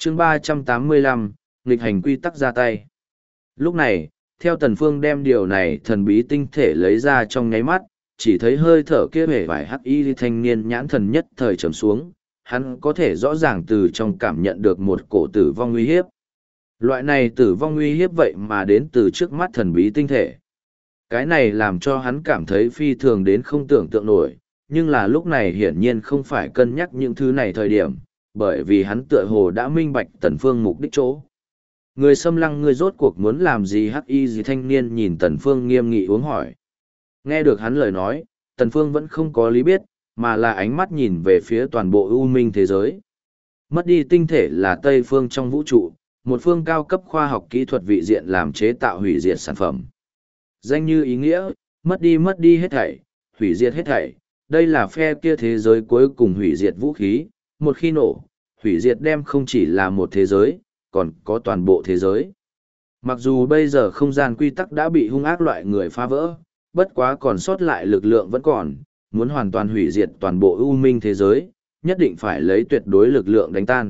chương 385, nghịch hành quy tắc ra tay. Lúc này, theo Tần Phương đem điều này thần bí tinh thể lấy ra trong nháy mắt, chỉ thấy hơi thở kia hề vải hắc y thanh niên nhãn thần nhất thời trầm xuống, hắn có thể rõ ràng từ trong cảm nhận được một cổ tử vong uy hiếp. Loại này tử vong uy hiếp vậy mà đến từ trước mắt thần bí tinh thể. Cái này làm cho hắn cảm thấy phi thường đến không tưởng tượng nổi, nhưng là lúc này hiển nhiên không phải cân nhắc những thứ này thời điểm, bởi vì hắn tựa hồ đã minh bạch Tần Phương mục đích chỗ. Người xâm lăng ngươi rốt cuộc muốn làm gì hắc y gì thanh niên nhìn Tần Phương nghiêm nghị uống hỏi. Nghe được hắn lời nói, Tần Phương vẫn không có lý biết, mà là ánh mắt nhìn về phía toàn bộ u minh thế giới. Mất đi tinh thể là Tây phương trong vũ trụ, một phương cao cấp khoa học kỹ thuật vị diện làm chế tạo hủy diệt sản phẩm. Danh như ý nghĩa, mất đi hết thảy, hủy diệt hết thảy, đây là phe kia thế giới cuối cùng hủy diệt vũ khí, một khi nổ, hủy diệt đem không chỉ là một thế giới, còn có toàn bộ thế giới. Mặc dù bây giờ không gian quy tắc đã bị hung ác loại người phá vỡ, bất quá còn sót lại lực lượng vẫn còn, muốn hoàn toàn hủy diệt toàn bộ u minh thế giới, nhất định phải lấy tuyệt đối lực lượng đánh tan.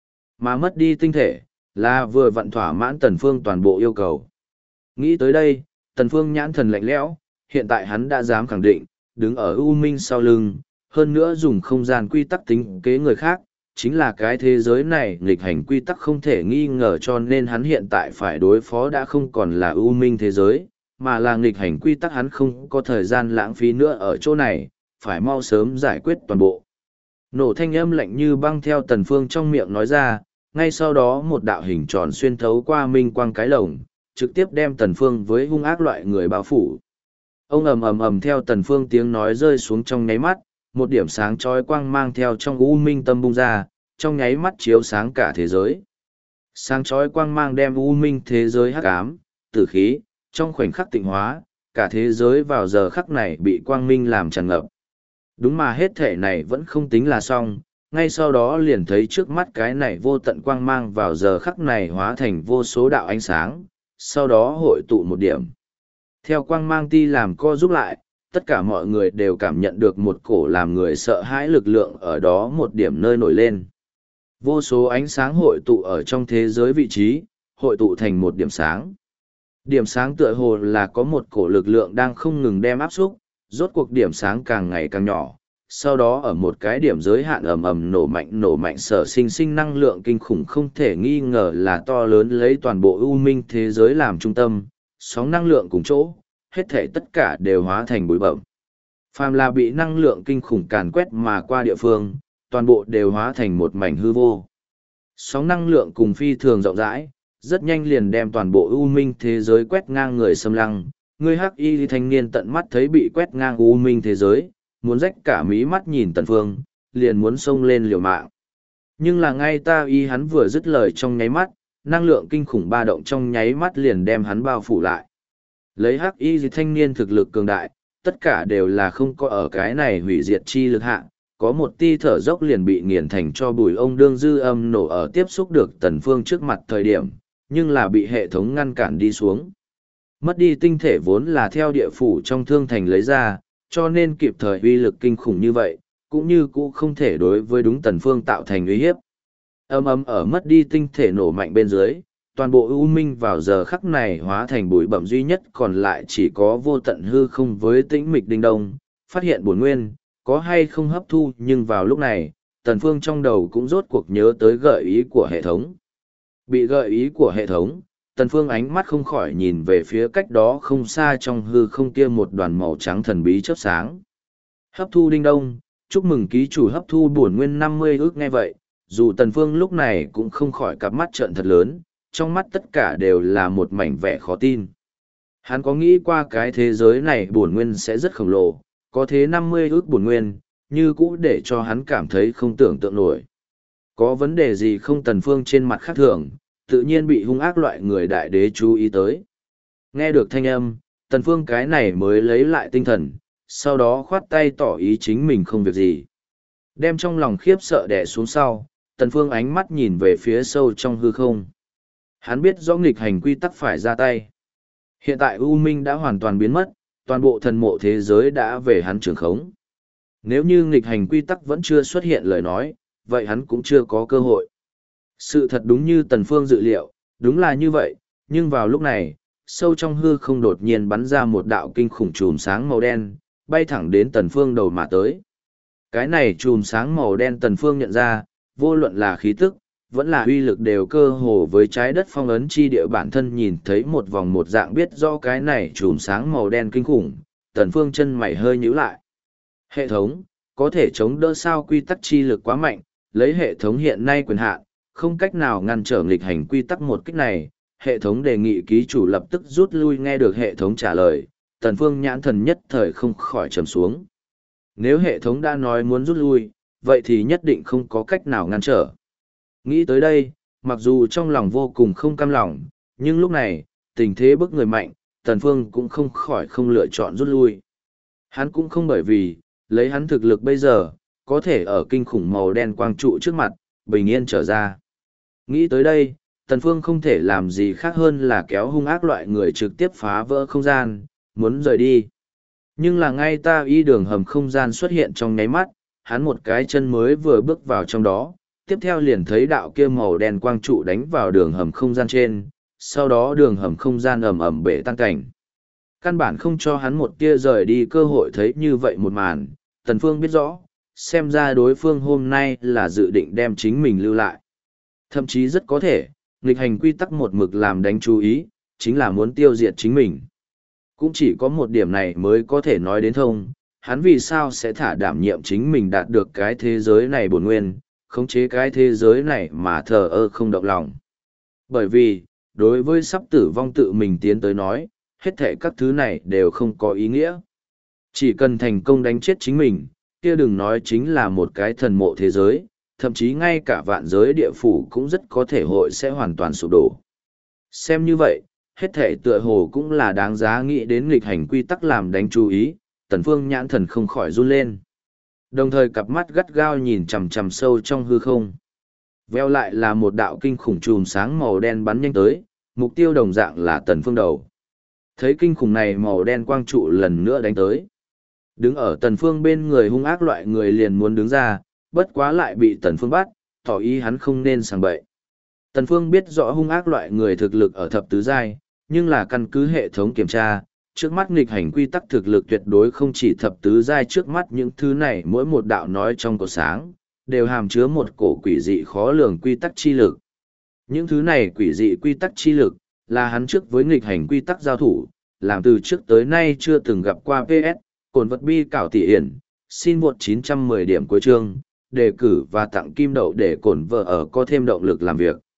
Mà mất đi tinh thể, là vừa vặn thỏa mãn Tần Phương toàn bộ yêu cầu. Nghĩ tới đây, Tần Phương nhãn thần lạnh lẽo, hiện tại hắn đã dám khẳng định, đứng ở u minh sau lưng, hơn nữa dùng không gian quy tắc tính kế người khác, chính là cái thế giới này nghịch hành quy tắc không thể nghi ngờ, cho nên hắn hiện tại phải đối phó đã không còn là u minh thế giới, mà là nghịch hành quy tắc. Hắn không có thời gian lãng phí nữa ở chỗ này, phải mau sớm giải quyết toàn bộ. Nổ thanh âm lạnh như băng theo Tần Phương trong miệng nói ra, ngay sau đó một đạo hình tròn xuyên thấu qua minh quang cái lồng, trực tiếp đem Tần Phương với hung ác loại người bao phủ. Ông ầm theo Tần Phương tiếng nói rơi xuống trong nháy mắt, một điểm sáng chói quang mang theo trong u minh tâm bung ra, trong nháy mắt chiếu sáng cả thế giới. Sáng chói quang mang đem u minh thế giới hắc ám, tử khí, trong khoảnh khắc tịnh hóa, cả thế giới vào giờ khắc này bị quang minh làm tràn ngập. Đúng mà hết thể này vẫn không tính là xong, ngay sau đó liền thấy trước mắt cái này vô tận quang mang vào giờ khắc này hóa thành vô số đạo ánh sáng, sau đó hội tụ một điểm. Theo quang mang ti làm co giúp lại, tất cả mọi người đều cảm nhận được một cổ làm người sợ hãi lực lượng ở đó một điểm nơi nổi lên. Vô số ánh sáng hội tụ ở trong thế giới vị trí, hội tụ thành một điểm sáng. Điểm sáng tựa hồ là có một cổ lực lượng đang không ngừng đem áp xúc, rốt cuộc điểm sáng càng ngày càng nhỏ. Sau đó ở một cái điểm giới hạn ầm nổ mạnh sở sinh năng lượng kinh khủng không thể nghi ngờ là to lớn lấy toàn bộ u minh thế giới làm trung tâm, sóng năng lượng cùng chỗ, hết thể tất cả đều hóa thành bụi bậm. Phàm là bị năng lượng kinh khủng càn quét mà qua địa phương, toàn bộ đều hóa thành một mảnh hư vô. Sóng năng lượng cùng phi thường rộng rãi, rất nhanh liền đem toàn bộ u minh thế giới quét ngang người xâm lăng. Người hắc y thanh niên tận mắt thấy bị quét ngang u minh thế giới, muốn rách cả mí mắt nhìn Tần Phương, liền muốn xông lên liều mạng. Nhưng là ngay hắn vừa dứt lời trong nháy mắt, năng lượng kinh khủng ba động trong nháy mắt liền đem hắn bao phủ lại. Lấy hắc y thanh niên thực lực cường đại, tất cả đều là không có ở cái này hủy diệt chi lực hạ, có một tia thở dốc liền bị nghiền thành cho bùi. Ông đương dư âm nổ ở tiếp xúc được Tần Phương trước mặt thời điểm, nhưng là bị hệ thống ngăn cản đi xuống. Mất đi tinh thể vốn là theo địa phủ trong thương thành lấy ra, cho nên kịp thời uy lực kinh khủng như vậy, cũng như cũ không thể đối với đúng Tần Phương tạo thành uy hiếp. Ở mất đi tinh thể nổ mạnh bên dưới, toàn bộ u minh vào giờ khắc này hóa thành bụi bặm, duy nhất còn lại chỉ có vô tận hư không với tĩnh mịch đinh đông, phát hiện bổn nguyên, có hay không hấp thu. Nhưng vào lúc này, Tần Phương trong đầu cũng rốt cuộc nhớ tới gợi ý của hệ thống. Bị gợi ý của hệ thống, Tần Phương ánh mắt không khỏi nhìn về phía cách đó không xa trong hư không kia một đoàn màu trắng thần bí chớp sáng. Hấp thu đinh đông, chúc mừng ký chủ hấp thu bổn nguyên 50 ức. Nghe vậy, dù Tần Phương lúc này cũng không khỏi cặp mắt trợn thật lớn, trong mắt tất cả đều là một mảnh vẻ khó tin. Hắn có nghĩ qua cái thế giới này bổn nguyên sẽ rất khổng lồ, có thế 50 ức bổn nguyên, như cũ để cho hắn cảm thấy không tưởng tượng nổi. Có vấn đề gì không? Tần Phương trên mặt khác thường, tự nhiên bị hung ác loại người đại đế chú ý tới. Nghe được thanh âm, Tần Phương cái này mới lấy lại tinh thần, sau đó khoát tay tỏ ý chính mình không việc gì. Đem trong lòng khiếp sợ đè xuống sau, Tần Phương ánh mắt nhìn về phía sâu trong hư không. Hắn biết rõ nghịch hành quy tắc phải ra tay. Hiện tại U Minh đã hoàn toàn biến mất, toàn bộ thần mộ thế giới đã về hắn trưởng khống. Nếu như nghịch hành quy tắc vẫn chưa xuất hiện lời nói, vậy hắn cũng chưa có cơ hội. Sự thật đúng như Tần Phương dự liệu, đúng là như vậy, nhưng vào lúc này, sâu trong hư không đột nhiên bắn ra một đạo kinh khủng chùm sáng màu đen, bay thẳng đến Tần Phương đầu mà tới. Cái này chùm sáng màu đen Tần Phương nhận ra, vô luận là khí tức, vẫn là uy lực đều cơ hồ với trái đất phong ấn chi địa bản thân nhìn thấy một vòng một dạng biết rõ cái này chùm sáng màu đen kinh khủng, Tần Phương chân mày hơi nhíu lại. Hệ thống, có thể chống đỡ sao quy tắc chi lực quá mạnh, lấy hệ thống hiện nay quyền hạn, không cách nào ngăn trở nghịch hành quy tắc một kích này, hệ thống đề nghị ký chủ lập tức rút lui. Nghe được hệ thống trả lời, Tần Phương nhãn thần nhất thời không khỏi trầm xuống. Nếu hệ thống đã nói muốn rút lui, vậy thì nhất định không có cách nào ngăn trở. Nghĩ tới đây, mặc dù trong lòng vô cùng không cam lòng, nhưng lúc này, tình thế bức người mạnh, Tần Phương cũng không khỏi không lựa chọn rút lui. Hắn cũng không bởi vì, lấy hắn thực lực bây giờ, có thể ở kinh khủng màu đen quang trụ trước mặt, bình yên trở ra. Nghĩ tới đây, Tần Phương không thể làm gì khác hơn là kéo hung ác loại người trực tiếp phá vỡ không gian, muốn rời đi. Nhưng là ngay ta y đường hầm không gian xuất hiện trong nháy mắt, hắn một cái chân mới vừa bước vào trong đó, tiếp theo liền thấy đạo kia màu đen quang trụ đánh vào đường hầm không gian trên, sau đó đường hầm không gian ầm ầm bể tan cảnh. Căn bản không cho hắn một tia rời đi cơ hội. Thấy như vậy một màn, Tần Phương biết rõ, xem ra đối phương hôm nay là dự định đem chính mình lưu lại. Thậm chí rất có thể, nghịch hành quy tắc một mực làm đánh chú ý, chính là muốn tiêu diệt chính mình. Cũng chỉ có một điểm này mới có thể nói đến thông, hắn vì sao sẽ thả đảm nhiệm chính mình đạt được cái thế giới này bổn nguyên, khống chế cái thế giới này mà thờ ơ không động lòng. Bởi vì, đối với sắp tử vong tự mình tiến tới nói, hết thảy các thứ này đều không có ý nghĩa. Chỉ cần thành công đánh chết chính mình, kia đừng nói chính là một cái thần mộ thế giới, thậm chí ngay cả vạn giới địa phủ cũng rất có thể hội sẽ hoàn toàn sụp đổ. Xem như vậy, hết thảy tựa hồ cũng là đáng giá nghĩ đến nghịch hành quy tắc làm đánh chú ý, Tần Phương nhãn thần không khỏi run lên. Đồng thời cặp mắt gắt gao nhìn chằm chằm sâu trong hư không. Veo lại là một đạo kinh khủng chùm sáng màu đen bắn nhanh tới, mục tiêu đồng dạng là Tần Phương đầu. Thấy kinh khủng này màu đen quang trụ lần nữa đánh tới. Đứng ở Tần Phương bên người hung ác loại người liền muốn đứng ra, bất quá lại bị Tần Phương bắt, tỏ ý hắn không nên sảng bậy. Tần Phương biết rõ hung ác loại người thực lực ở thập tứ giai, nhưng là căn cứ hệ thống kiểm tra, trước mắt nghịch hành quy tắc thực lực tuyệt đối không chỉ thập tứ giai. Trước mắt những thứ này mỗi một đạo nói trong cột sáng, đều hàm chứa một cổ quỷ dị khó lường quy tắc chi lực. Những thứ này quỷ dị quy tắc chi lực, là hắn trước với nghịch hành quy tắc giao thủ, làm từ trước tới nay chưa từng gặp qua. PS, cồn vật bi cảo tỷ hiển, xin một 910 điểm cuối chương, đề cử và tặng kim đậu để cổn vợ ở có thêm động lực làm việc.